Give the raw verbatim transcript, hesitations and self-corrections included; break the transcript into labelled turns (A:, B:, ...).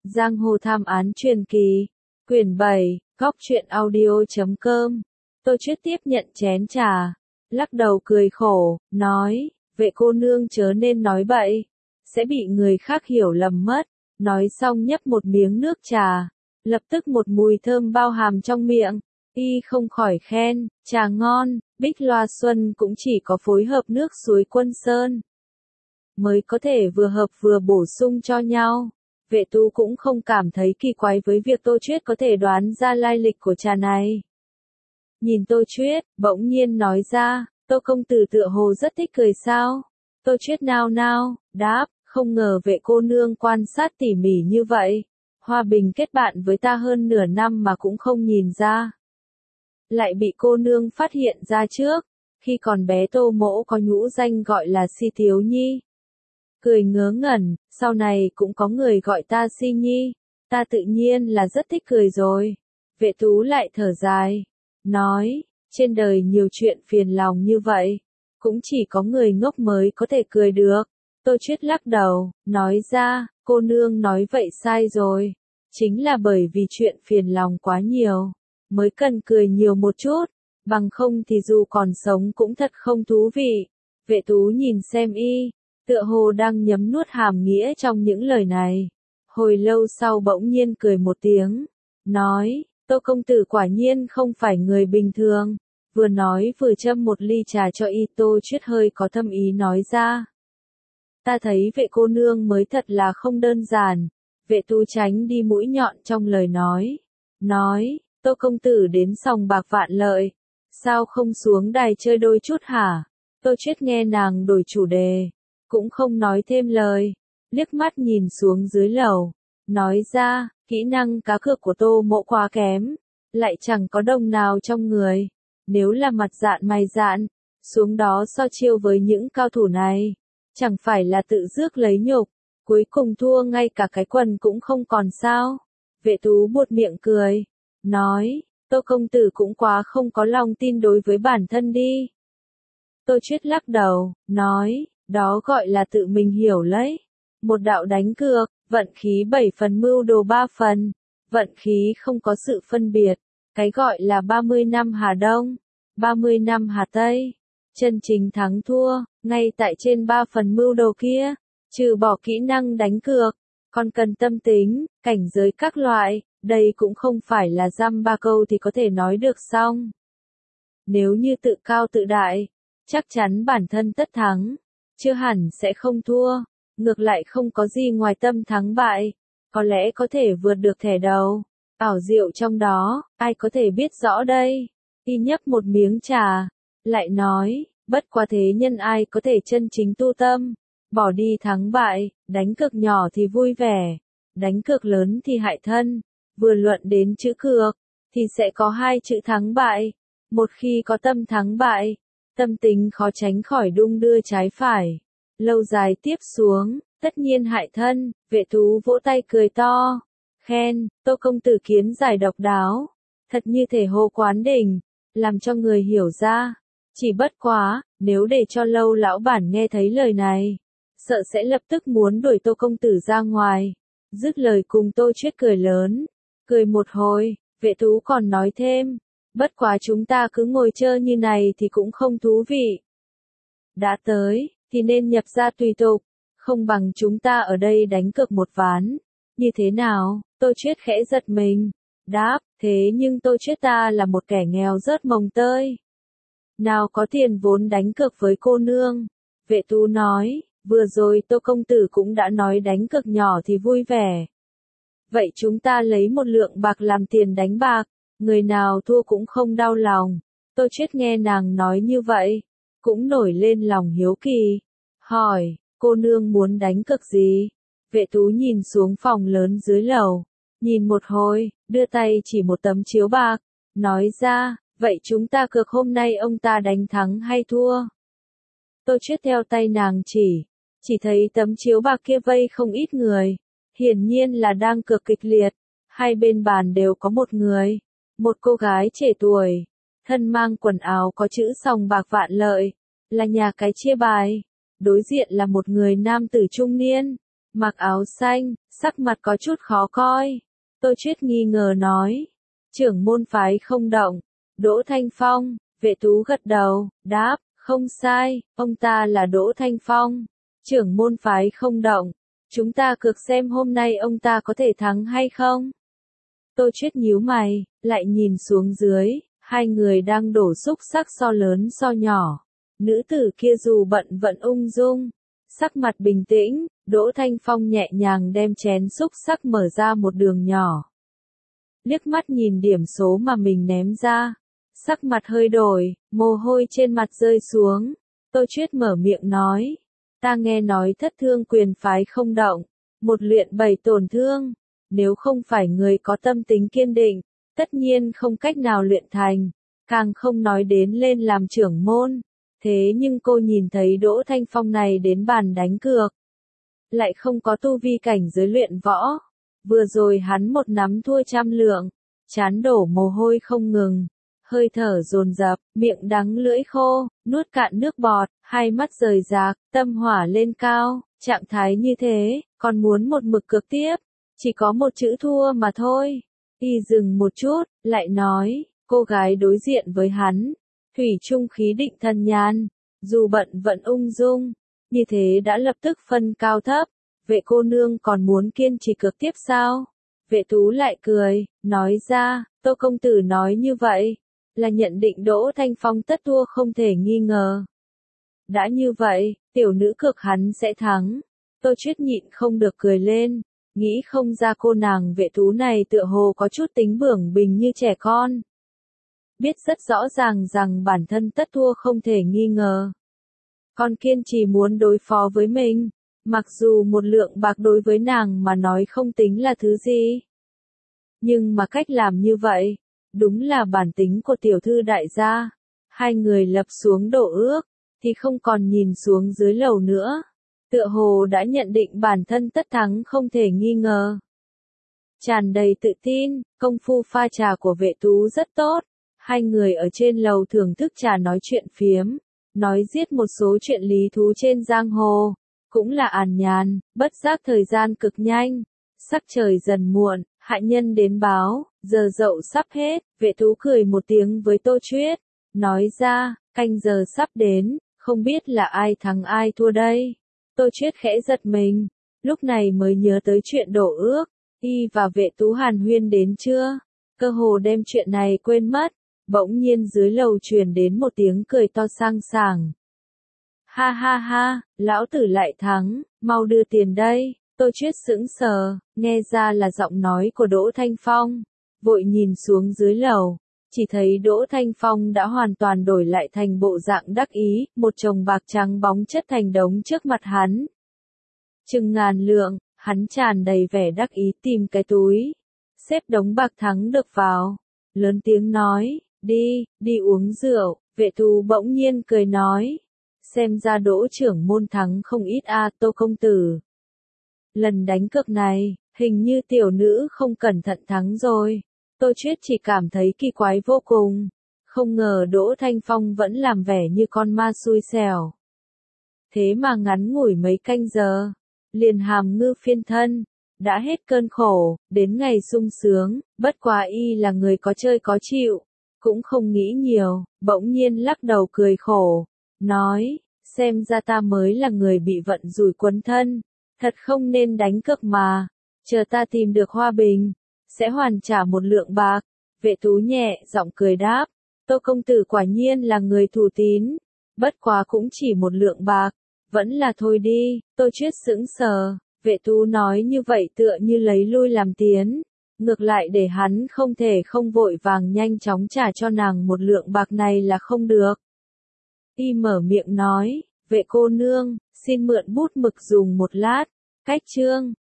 A: Giang hồ thám án truyền kỳ, quyển bảy, góc truyện audio chấm com. Tô Chuyết tiếp nhận chén trà, lắc đầu cười khổ, nói, vệ cô nương chớ nên nói bậy, sẽ bị người khác hiểu lầm mất. Nói xong nhấp một miếng nước trà, lập tức một mùi thơm bao hàm trong miệng, y không khỏi khen, trà ngon, Bích Loa Xuân cũng chỉ có phối hợp nước suối Quân Sơn mới có thể vừa hợp vừa bổ sung cho nhau. Vệ Tú cũng không cảm thấy kỳ quái với việc Tô Chuyết có thể đoán ra lai lịch của trà này. Nhìn Tô Chuyết, bỗng nhiên nói ra, Tô công tử tựa hồ rất thích cười sao? Tô Chuyết nao nao, đáp, không ngờ vệ cô nương quan sát tỉ mỉ như vậy. Hoa Bình kết bạn với ta hơn nửa năm mà cũng không nhìn ra. Lại bị cô nương phát hiện ra trước, khi còn bé Tô mỗ có nhũ danh gọi là Si Thiếu Nhi. Cười ngớ ngẩn, sau này cũng có người gọi ta Si Nhi, ta tự nhiên là rất thích cười rồi. Vệ Tú lại thở dài, nói, trên đời nhiều chuyện phiền lòng như vậy, cũng chỉ có người ngốc mới có thể cười được. Tô Chuyết lắc đầu, nói ra, cô nương nói vậy sai rồi, chính là bởi vì chuyện phiền lòng quá nhiều, mới cần cười nhiều một chút, bằng không thì dù còn sống cũng thật không thú vị. Vệ Tú nhìn xem y, tựa hồ đang nhấm nuốt hàm nghĩa trong những lời này. Hồi lâu sau bỗng nhiên cười một tiếng, nói, Tô công tử quả nhiên không phải người bình thường. Vừa nói vừa châm một ly trà cho y. Tô Chuyết hơi có thâm ý nói ra, ta thấy vệ cô nương mới thật là không đơn giản. Vệ Tú tránh đi mũi nhọn trong lời nói, nói, Tô công tử đến sòng bạc Vạn Lợi, sao không xuống đài chơi đôi chút hả? Tô Chuyết nghe nàng đổi chủ đề, cũng không nói thêm lời, liếc mắt nhìn xuống dưới lầu, nói ra, kỹ năng cá cược của Tô mỗ quá kém, lại chẳng có đồng nào trong người, nếu là mặt dạn mày dạn, xuống đó so chiêu với những cao thủ này, chẳng phải là tự rước lấy nhục, cuối cùng thua ngay cả cái quần cũng không còn sao. Vệ Tú buột miệng cười, nói, Tô công tử cũng quá không có lòng tin đối với bản thân đi. Tô Chuyết lắc đầu, nói, đó gọi là tự mình hiểu lấy. Một đạo đánh cược, vận khí bảy phần mưu đồ ba phần, vận khí không có sự phân biệt, cái gọi là ba mươi năm Hà Đông, ba mươi năm Hà Tây. Chân chính thắng thua, ngay tại trên ba phần mưu đồ kia, trừ bỏ kỹ năng đánh cược, còn cần tâm tính, cảnh giới các loại, đây cũng không phải là dăm ba câu thì có thể nói được xong. Nếu như tự cao tự đại, chắc chắn bản thân tất thắng, chưa hẳn sẽ không thua, ngược lại không có gì ngoài tâm thắng bại, có lẽ có thể vượt được thẻ đầu. Ảo diệu trong đó, ai có thể biết rõ đây? Y nhấp một miếng trà, lại nói, bất quá thế nhân ai có thể chân chính tu tâm, bỏ đi thắng bại, đánh cược nhỏ thì vui vẻ, đánh cược lớn thì hại thân. Vừa luận đến chữ cược, thì sẽ có hai chữ thắng bại. Một khi có tâm thắng bại, tâm tính khó tránh khỏi đung đưa trái phải. Lâu dài tiếp xuống, tất nhiên hại thân. Vệ Tú vỗ tay cười to, khen, Tô công tử kiến giải độc đáo, thật như thể hồ quán đỉnh, làm cho người hiểu ra. Chỉ bất quá, nếu để cho Lâu lão bản nghe thấy lời này, sợ sẽ lập tức muốn đuổi Tô công tử ra ngoài. Dứt lời cùng Tô Chuyết cười lớn, cười một hồi, Vệ Tú còn nói thêm, bất quá chúng ta cứ ngồi chơi như này thì cũng không thú vị. Đã tới, thì nên nhập ra tùy tục, không bằng chúng ta ở đây đánh cược một ván. Như thế nào? Tô Chuyết khẽ giật mình, đáp, thế nhưng Tô Chuyết ta là một kẻ nghèo rớt mồng tơi, nào có tiền vốn đánh cược với cô nương. Vệ Tú nói, vừa rồi Tô công tử cũng đã nói đánh cược nhỏ thì vui vẻ. Vậy chúng ta lấy một lượng bạc làm tiền đánh bạc, người nào thua cũng không đau lòng. Tô Chuyết nghe nàng nói như vậy, cũng nổi lên lòng hiếu kỳ, hỏi, cô nương muốn đánh cược gì? Vệ Tú nhìn xuống phòng lớn dưới lầu, nhìn một hồi, đưa tay chỉ một tấm chiếu bạc, nói ra, vậy chúng ta cược hôm nay ông ta đánh thắng hay thua? Tô Chuyết theo tay nàng chỉ, chỉ thấy tấm chiếu bạc kia vây không ít người, hiển nhiên là đang cược kịch liệt. Hai bên bàn đều có một người, một cô gái trẻ tuổi, thân mang quần áo có chữ sòng bạc Vạn Lợi, là nhà cái chia bài. Đối diện là một người nam tử trung niên, mặc áo xanh, sắc mặt có chút khó coi. Tô Chuyết nghi ngờ nói, trưởng môn phái không động. Đỗ Thanh Phong, Vệ Tú gật đầu, đáp, không sai, ông ta là Đỗ Thanh Phong. Trưởng môn phái không động. Chúng ta cược xem hôm nay ông ta có thể thắng hay không. Tô Chuyết nhíu mày, lại nhìn xuống dưới, hai người đang đổ xúc sắc so lớn so nhỏ. Nữ tử kia dù bận vận ung dung, sắc mặt bình tĩnh, Đỗ Thanh Phong nhẹ nhàng đem chén xúc sắc mở ra một đường nhỏ. Liếc mắt nhìn điểm số mà mình ném ra, sắc mặt hơi đổi, mồ hôi trên mặt rơi xuống. Tô Chuyết mở miệng nói, ta nghe nói Thất Thương quyền phái không động, một luyện bảy tổn thương, nếu không phải người có tâm tính kiên định, tất nhiên không cách nào luyện thành, càng không nói đến lên làm trưởng môn. Thế nhưng cô nhìn thấy Đỗ Thanh Phong này đến bàn đánh cược, lại không có tu vi cảnh giới luyện võ. Vừa rồi hắn một nắm thua trăm lượng, chán đổ mồ hôi không ngừng, hơi thở dồn dập, miệng đắng lưỡi khô, nuốt cạn nước bọt, hai mắt rời rạc, tâm hỏa lên cao, trạng thái như thế, còn muốn một mực cược tiếp, chỉ có một chữ thua mà thôi. Y dừng một chút, lại nói, cô gái đối diện với hắn, thủy chung khí định thần nhàn, dù bận vận ung dung, như thế đã lập tức phân cao thấp. Vệ cô nương còn muốn kiên trì cược tiếp sao? Vệ Tú lại cười, nói ra, Tô công tử nói như vậy, là nhận định Đỗ Thanh Phong tất thua không thể nghi ngờ. Đã như vậy, tiểu nữ cược hắn sẽ thắng. Tô Chuyết nhịn không được cười lên, nghĩ không ra cô nàng Vệ Tú này tựa hồ có chút tính bướng bỉnh như trẻ con. Biết rất rõ ràng rằng bản thân tất thua không thể nghi ngờ. Còn kiên trì muốn đối phó với mình. Mặc dù một lượng bạc đối với nàng mà nói không tính là thứ gì. Nhưng mà cách làm như vậy, đúng là bản tính của tiểu thư đại gia. Hai người lập xuống độ ước, thì không còn nhìn xuống dưới lầu nữa. Tựa hồ đã nhận định bản thân tất thắng không thể nghi ngờ. Tràn đầy tự tin, công phu pha trà của Vệ Tú rất tốt. Hai người ở trên lầu thưởng thức trà nói chuyện phiếm, nói giết một số chuyện lý thú trên giang hồ. Cũng là àn nhàn, bất giác thời gian cực nhanh. Sắc trời dần muộn, hạ nhân đến báo, giờ dậu sắp hết. Vệ Tú cười một tiếng với Tô Chuyết, nói ra, canh giờ sắp đến, không biết là ai thắng ai thua đây. Tô Chuyết khẽ giật mình, lúc này mới nhớ tới chuyện đổ ước. Y và Vệ Tú hàn huyên đến chưa? Cơ hồ đem chuyện này quên mất. Bỗng nhiên dưới lầu truyền đến một tiếng cười to sang sảng. Ha ha ha, lão tử lại thắng, mau đưa tiền đây. Tô Chuyết sững sờ, nghe ra là giọng nói của Đỗ Thanh Phong. Vội nhìn xuống dưới lầu, chỉ thấy Đỗ Thanh Phong đã hoàn toàn đổi lại thành bộ dạng đắc ý, một chồng bạc trắng bóng chất thành đống trước mặt hắn. Chừng ngàn lượng, hắn tràn đầy vẻ đắc ý tìm cái túi, xếp đống bạc thắng được vào, lớn tiếng nói, đi, đi uống rượu. Vệ Tú bỗng nhiên cười nói, xem ra Đỗ trưởng môn thắng không ít a Tô công tử. Lần đánh cược này, hình như tiểu nữ không cẩn thận thắng rồi. Tô Chuyết chỉ cảm thấy kỳ quái vô cùng, không ngờ Đỗ Thanh Phong vẫn làm vẻ như con ma xui xẻo. Thế mà ngắn ngủi mấy canh giờ, liền hàm ngư phiên thân, đã hết cơn khổ, đến ngày sung sướng. Bất quá y là người có chơi có chịu, cũng không nghĩ nhiều, bỗng nhiên lắc đầu cười khổ, nói, xem ra ta mới là người bị vận rủi quấn thân, thật không nên đánh cược mà, chờ ta tìm được Hoa Bình, sẽ hoàn trả một lượng bạc. Vệ Tú nhẹ giọng cười đáp, Tô công tử quả nhiên là người thủ tín, bất quá cũng chỉ một lượng bạc, vẫn là thôi đi. Tô Chuyết sững sờ, Vệ Tú nói như vậy tựa như lấy lui làm tiến, ngược lại để hắn không thể không vội vàng nhanh chóng trả cho nàng một lượng bạc này là không được. Y mở miệng nói, Vệ cô nương, xin mượn bút mực dùng một lát. Cách chương